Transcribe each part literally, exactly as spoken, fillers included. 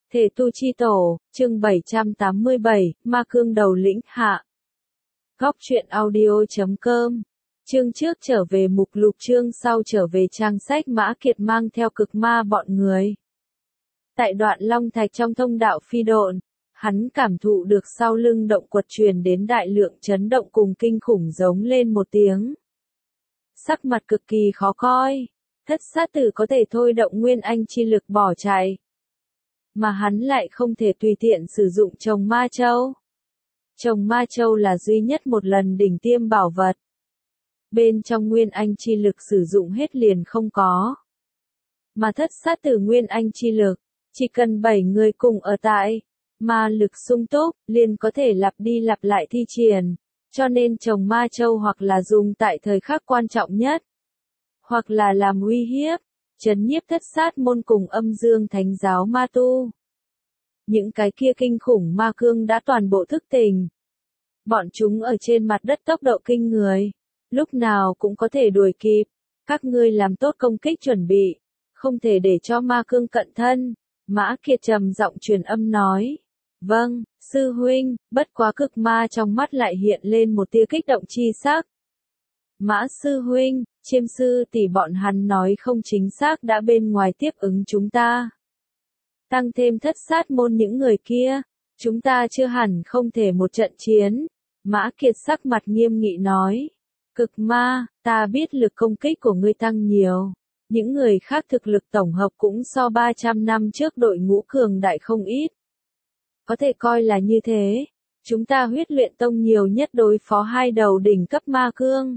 Thể tu chi tổ, chương bảy trăm tám mươi bảy, Ma Cương đầu lĩnh hạ. Góc truyện audio.com. Chương trước trở về mục lục, chương sau trở về trang sách. Mã Kiệt mang theo cực ma bọn người. Tại đoạn Long Thạch trong thông đạo phi độn, hắn cảm thụ được sau lưng động quật truyền đến đại lượng chấn động cùng kinh khủng, giống lên một tiếng. Sắc mặt cực kỳ khó coi, thất sát tử có thể thôi động nguyên anh chi lực bỏ chạy. Mà hắn lại không thể tùy tiện sử dụng trồng ma châu. Trồng ma châu là duy nhất một lần đỉnh tiêm bảo vật. Bên trong nguyên anh chi lực sử dụng hết liền không có. Mà thất sát tử nguyên anh chi lực, chỉ cần bảy người cùng ở tại, ma lực sung túc, liền có thể lặp đi lặp lại thi triển. Cho nên trồng ma châu hoặc là dùng tại thời khắc quan trọng nhất, hoặc là làm uy hiếp, trấn nhiếp thất sát môn cùng âm dương thánh giáo ma tu. Những cái kia kinh khủng ma cương đã toàn bộ thức tỉnh. Bọn chúng ở trên mặt đất tốc độ kinh người, lúc nào cũng có thể đuổi kịp. Các ngươi làm tốt công kích chuẩn bị, không thể để cho ma cương cận thân. Mã Kiệt trầm giọng truyền âm nói. Vâng, sư huynh. Bất quá cực ma trong mắt lại hiện lên một tia kích động chi sắc. Mã sư huynh, chiêm sư tỷ bọn hắn nói không chính xác đã bên ngoài tiếp ứng chúng ta. Tăng thêm thất sát môn những người kia, chúng ta chưa hẳn không thể một trận chiến. Mã Kiệt sắc mặt nghiêm nghị nói. Cực ma, ta biết lực công kích của ngươi tăng nhiều. Những người khác thực lực tổng hợp cũng so ba trăm năm trước đội ngũ cường đại không ít. Có thể coi là như thế. Chúng ta huyết luyện tông nhiều nhất đối phó hai đầu đỉnh cấp ma cương.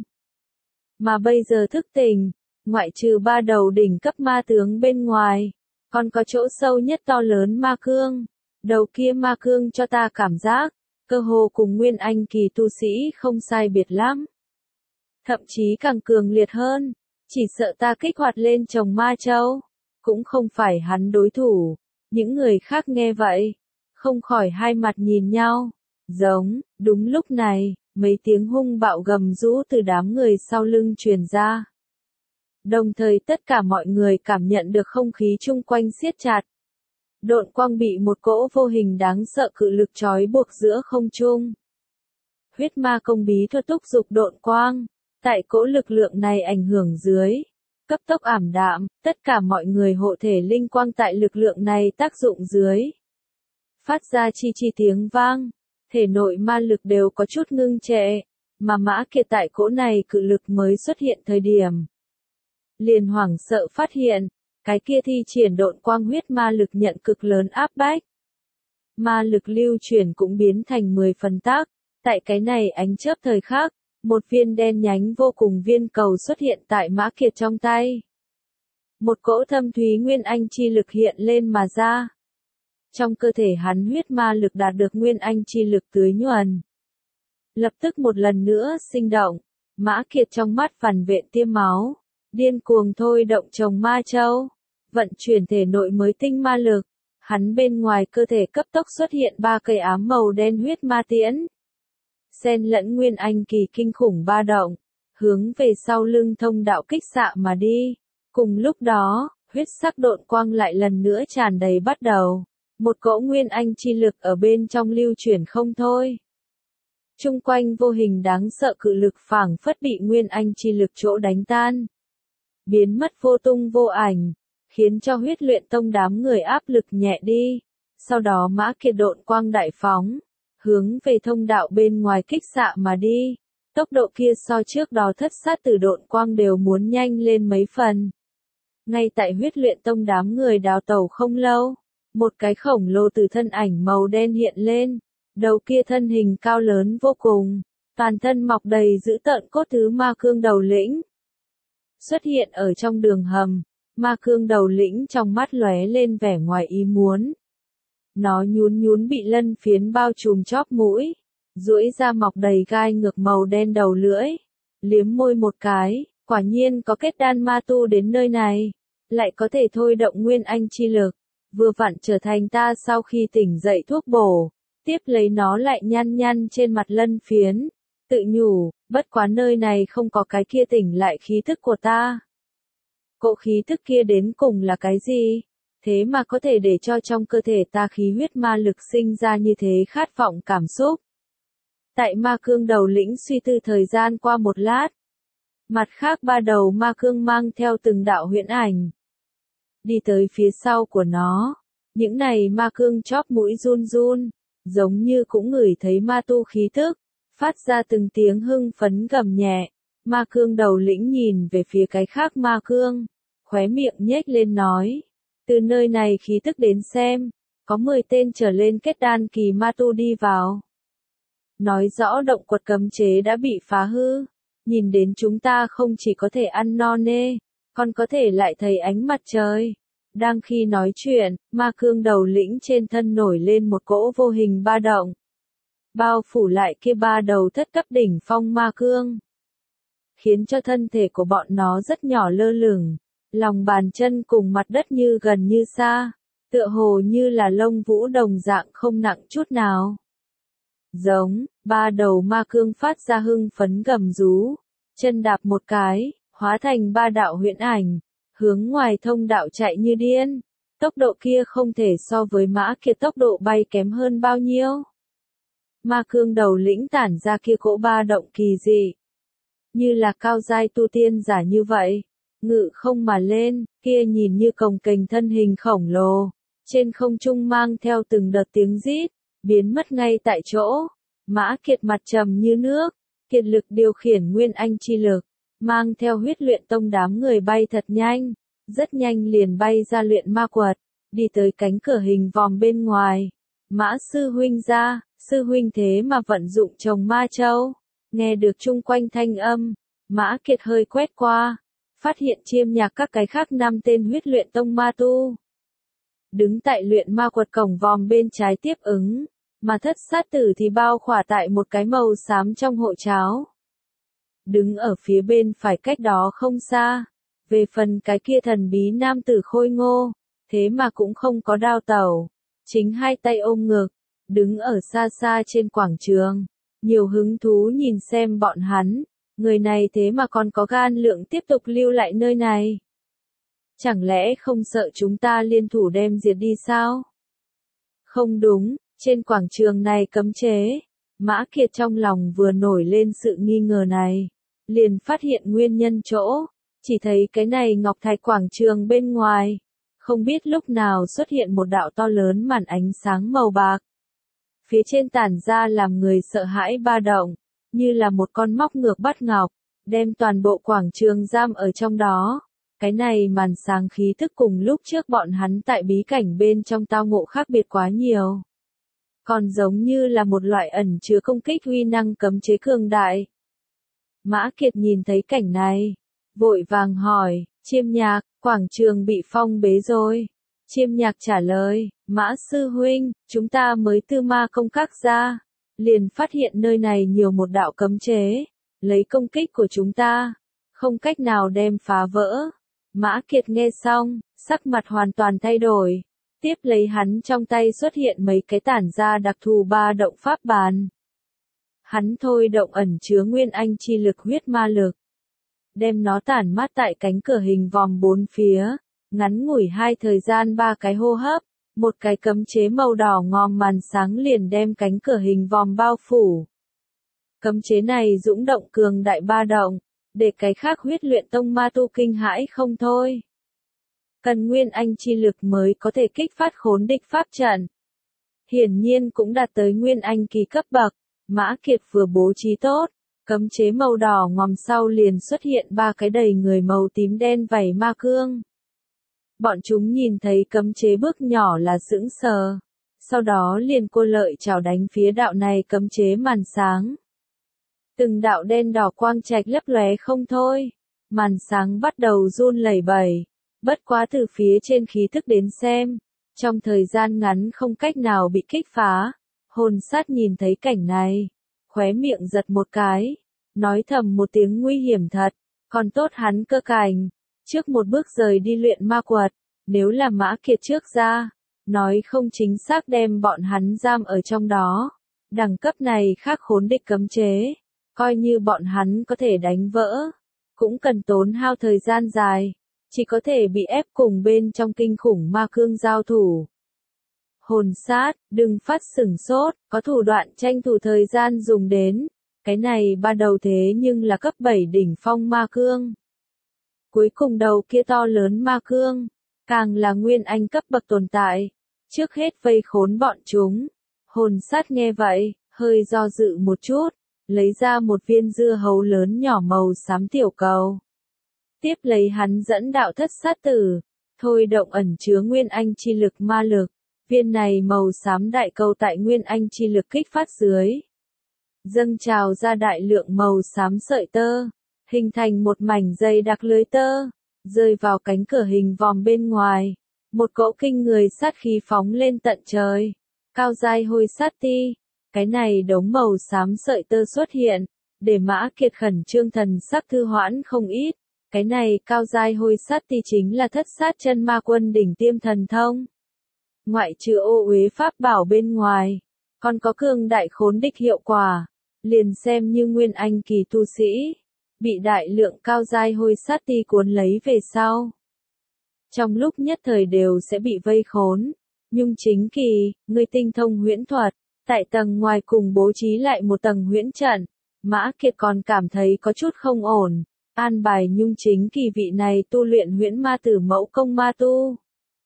Mà bây giờ thức tỉnh, ngoại trừ ba đầu đỉnh cấp ma tướng bên ngoài, còn có chỗ sâu nhất to lớn ma cương. Đầu kia ma cương cho ta cảm giác, cơ hồ cùng nguyên anh kỳ tu sĩ không sai biệt lắm. Thậm chí càng cường liệt hơn, chỉ sợ ta kích hoạt lên trồng ma châu, cũng không phải hắn đối thủ. Những người khác nghe vậy, không khỏi hai mặt nhìn nhau, giống. Đúng lúc này, mấy tiếng hung bạo gầm rú từ đám người sau lưng truyền ra. Đồng thời tất cả mọi người cảm nhận được không khí chung quanh siết chặt. Độn quang bị một cỗ vô hình đáng sợ cự lực trói buộc giữa không trung. Huyết ma công bí thuật thúc dục độn quang, tại cỗ lực lượng này ảnh hưởng dưới, cấp tốc ảm đạm, tất cả mọi người hộ thể linh quang tại lực lượng này tác dụng dưới. Phát ra chi chi tiếng vang, thể nội ma lực đều có chút ngưng trệ, mà Mã Kiệt tại cỗ này cự lực mới xuất hiện thời điểm. Liền hoảng sợ phát hiện, cái kia thi triển độn quang huyết ma lực nhận cực lớn áp bách. Ma lực lưu chuyển cũng biến thành mười phần tác, tại cái này ánh chớp thời khắc, một viên đen nhánh vô cùng viên cầu xuất hiện tại Mã Kiệt trong tay. Một cỗ thâm thúy nguyên anh chi lực hiện lên mà ra. Trong cơ thể hắn huyết ma lực đạt được nguyên anh chi lực tưới nhuần. Lập tức một lần nữa sinh động, Mã Kiệt trong mắt vằn vện tia máu, điên cuồng thôi động trồng ma châu, vận chuyển thể nội mới tinh ma lực. Hắn bên ngoài cơ thể cấp tốc xuất hiện ba cây ám màu đen huyết ma tiễn. Xen lẫn nguyên anh kỳ kinh khủng ba động, hướng về sau lưng thông đạo kích xạ mà đi. Cùng lúc đó, huyết sắc độn quang lại lần nữa tràn đầy bắt đầu. Một cỗ nguyên anh chi lực ở bên trong lưu chuyển không thôi. Trung quanh vô hình đáng sợ cự lực phảng phất bị nguyên anh chi lực chỗ đánh tan. Biến mất vô tung vô ảnh, khiến cho huyết luyện tông đám người áp lực nhẹ đi. Sau đó Mã Kiệt độn quang đại phóng, hướng về thông đạo bên ngoài kích xạ mà đi. Tốc độ kia so trước đó thất sát tử độn quang đều muốn nhanh lên mấy phần. Ngay tại huyết luyện tông đám người đào tẩu không lâu, một cái khổng lồ từ thân ảnh màu đen hiện lên, đầu kia thân hình cao lớn vô cùng, toàn thân mọc đầy dữ tợn cốt thứ ma cương đầu lĩnh. Xuất hiện ở trong đường hầm, ma cương đầu lĩnh trong mắt lóe lên vẻ ngoài ý muốn. Nó nhún nhún bị lân phiến bao trùm chóp mũi, duỗi ra mọc đầy gai ngược màu đen đầu lưỡi, liếm môi một cái, quả nhiên có kết đan ma tu đến nơi này, lại có thể thôi động nguyên anh chi lực, vừa vặn trở thành ta sau khi tỉnh dậy thuốc bổ. Tiếp lấy nó lại nhăn nhăn trên mặt lân phiến, tự nhủ, bất quá nơi này không có cái kia tỉnh lại khí thức của ta. Cỗ khí thức kia đến cùng là cái gì? thế mà có thể để cho trong cơ thể ta khí huyết ma lực sinh ra như thế khát vọng cảm xúc. Tại ma cương đầu lĩnh suy tư thời gian qua một lát. Mặt khác ba đầu ma cương mang theo từng đạo huyễn ảnh. Đi tới phía sau của nó. Những này ma cương chóp mũi run run, giống như cũng ngửi thấy ma tu khí tức, phát ra từng tiếng hưng phấn gầm nhẹ. Ma cương đầu lĩnh nhìn về phía cái khác ma cương, khóe miệng nhếch lên nói. Từ nơi này khí tức đến xem, có mười tên trở lên kết đan kỳ ma tu đi vào. Nói rõ động quật cấm chế đã bị phá hư, nhìn đến chúng ta không chỉ có thể ăn no nê, còn có thể lại thấy ánh mặt trời. Đang khi nói chuyện, ma cương đầu lĩnh trên thân nổi lên một cỗ vô hình ba động. Bao phủ lại kia ba đầu thất cấp đỉnh phong ma cương. Khiến cho thân thể của bọn nó rất nhỏ lơ lửng, lòng bàn chân cùng mặt đất như gần như xa, tựa hồ như là lông vũ đồng dạng không nặng chút nào. Giống, ba đầu ma cương phát ra hưng phấn gầm rú, chân đạp một cái, hóa thành ba đạo huyễn ảnh, hướng ngoài thông đạo chạy như điên. Tốc độ kia không thể so với Mã Kiệt tốc độ bay kém hơn bao nhiêu. Ma cương đầu lĩnh tản ra kia cỗ ba động kỳ dị, như là cao giai tu tiên giả như vậy, ngự không mà lên, kia nhìn như cồng kềnh thân hình khổng lồ, trên không trung mang theo từng đợt tiếng rít, biến mất ngay tại chỗ. Mã Kiệt mặt trầm như nước, kiệt lực điều khiển nguyên anh chi lực, mang theo huyết luyện tông đám người bay thật nhanh, rất nhanh liền bay ra luyện ma quật, đi tới cánh cửa hình vòm bên ngoài. Mã sư huynh ra, sư huynh thế mà vận dụng trồng ma châu. Nghe được chung quanh thanh âm, Mã Kiệt hơi quét qua, phát hiện chiêm nhạc các cái khác năm tên huyết luyện tông ma tu. Đứng tại luyện ma quật cổng vòm bên trái tiếp ứng, mà thất sát tử thì bao khỏa tại một cái màu xám trong hộ cháo. Đứng ở phía bên phải cách đó không xa, về phần cái kia thần bí nam tử khôi ngô, thế mà cũng không có đao tẩu, chính hai tay ôm ngực, đứng ở xa xa trên quảng trường, nhiều hứng thú nhìn xem bọn hắn, người này thế mà còn có gan lượng tiếp tục lưu lại nơi này. Chẳng lẽ không sợ chúng ta liên thủ đem diệt đi sao? Không đúng, trên quảng trường này cấm chế. Mã Kiệt trong lòng vừa nổi lên sự nghi ngờ này, liền phát hiện nguyên nhân chỗ, chỉ thấy cái này ngọc thạch quảng trường bên ngoài, không biết lúc nào xuất hiện một đạo to lớn màn ánh sáng màu bạc. Phía trên tản ra làm người sợ hãi ba động, như là một con móc ngược bắt ngọc, đem toàn bộ quảng trường giam ở trong đó. Cái này màn sáng khí thức cùng lúc trước bọn hắn tại bí cảnh bên trong tao ngộ khác biệt quá nhiều. Còn giống như là một loại ẩn chứa công kích uy năng cấm chế cường đại. Mã Kiệt nhìn thấy cảnh này, vội vàng hỏi, chiêm nhạc, quảng trường bị phong bế rồi. Chiêm nhạc trả lời, Mã sư huynh, chúng ta mới tư ma công các ra, liền phát hiện nơi này nhiều một đạo cấm chế, lấy công kích của chúng ta, không cách nào đem phá vỡ. Mã Kiệt nghe xong, sắc mặt hoàn toàn thay đổi, tiếp lấy hắn trong tay xuất hiện mấy cái tản ra đặc thù ba động pháp bàn. Hắn thôi động ẩn chứa nguyên anh chi lực huyết ma lực, đem nó tản mát tại cánh cửa hình vòm bốn phía, ngắn ngủi hai thời gian ba cái hô hấp, một cái cấm chế màu đỏ ngòm màn sáng liền đem cánh cửa hình vòm bao phủ. Cấm chế này dũng động cường đại ba động, để cái khác huyết luyện tông ma tu kinh hãi không thôi. Cần nguyên anh chi lực mới có thể kích phát khốn địch pháp trận. Hiển nhiên cũng đạt tới nguyên anh kỳ cấp bậc, Mã Kiệt vừa bố trí tốt, cấm chế màu đỏ ngòm sau liền xuất hiện ba cái đầy người màu tím đen vảy ma cương. Bọn chúng nhìn thấy cấm chế bước nhỏ là sững sờ, sau đó liền cô lợi chào đánh phía đạo này cấm chế màn sáng. Từng đạo đen đỏ quang trạch lấp lóe không thôi, màn sáng bắt đầu run lẩy bẩy, bất quá từ phía trên khí thức đến xem, trong thời gian ngắn không cách nào bị kích phá. Hồn sát nhìn thấy cảnh này, khóe miệng giật một cái, nói thầm một tiếng nguy hiểm thật, còn tốt hắn cơ cảnh, trước một bước rời đi luyện ma quật, nếu là Mã Kiệt trước ra, nói không chính xác đem bọn hắn giam ở trong đó. Đẳng cấp này khác khốn địch cấm chế, coi như bọn hắn có thể đánh vỡ, cũng cần tốn hao thời gian dài, chỉ có thể bị ép cùng bên trong kinh khủng ma cương giao thủ. Hồn sát, đừng phát sửng sốt, có thủ đoạn tranh thủ thời gian dùng đến. Cái này ban đầu thế nhưng là cấp bảy đỉnh phong ma cương. Cuối cùng đầu kia to lớn ma cương, càng là nguyên anh cấp bậc tồn tại. Trước hết vây khốn bọn chúng. Hồn sát nghe vậy, hơi do dự một chút, lấy ra một viên dưa hấu lớn nhỏ màu xám tiểu cầu. Tiếp lấy hắn dẫn đạo thất sát tử, thôi động ẩn chứa nguyên anh chi lực ma lực. Viên này màu xám đại cầu tại nguyên anh chi lực kích phát dưới. Dâng trào ra đại lượng màu xám sợi tơ, hình thành một mảnh dây đặc lưới tơ, rơi vào cánh cửa hình vòm bên ngoài. Một cỗ kinh người sát khí phóng lên tận trời. Cao giai hôi sát ti. Cái này đống màu xám sợi tơ xuất hiện, để Mã Kiệt khẩn trương thần sắc thư hoãn không ít. Cái này cao giai hôi sát ti chính là thất sát chân ma quân đỉnh tiêm thần thông. Ngoại trừ ô uế pháp bảo bên ngoài, còn có cường đại khốn địch hiệu quả. Liền xem như nguyên anh kỳ tu sĩ, bị đại lượng cao giai hôi sát ti cuốn lấy về sau. Trong lúc nhất thời đều sẽ bị vây khốn. Nhung Chính Kỳ, người tinh thông huyễn thuật, tại tầng ngoài cùng bố trí lại một tầng huyễn trận. Mã Kiệt còn cảm thấy có chút không ổn. An bài Nhung Chính Kỳ vị này tu luyện huyễn ma tử mẫu công ma tu.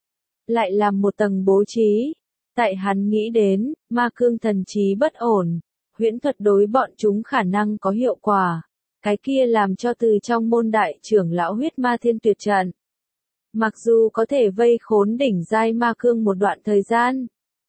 Lại làm một tầng bố trí. Tại hắn nghĩ đến, ma cương thần trí bất ổn. Huyễn thuật đối bọn chúng khả năng có hiệu quả. Cái kia làm cho từ trong môn đại trưởng lão huyết ma thiên tuyệt trận. Mặc dù có thể vây khốn đỉnh giai ma cương một đoạn thời gian.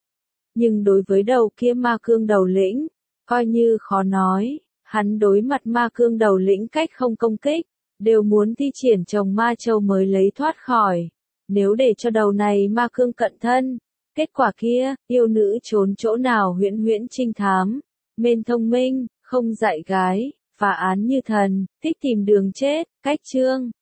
Nhưng đối với đầu kia ma cương đầu lĩnh, coi như khó nói. Hắn đối mặt ma cương đầu lĩnh cách không công kích, đều muốn thi triển trồng ma châu mới lấy thoát khỏi. Nếu để cho đầu này ma cương cận thân, kết quả kia, yêu nữ trốn chỗ nào huyễn huyễn trinh thám, mên thông minh, không dạy gái, phá án như thần, thích tìm đường chết, cách chương.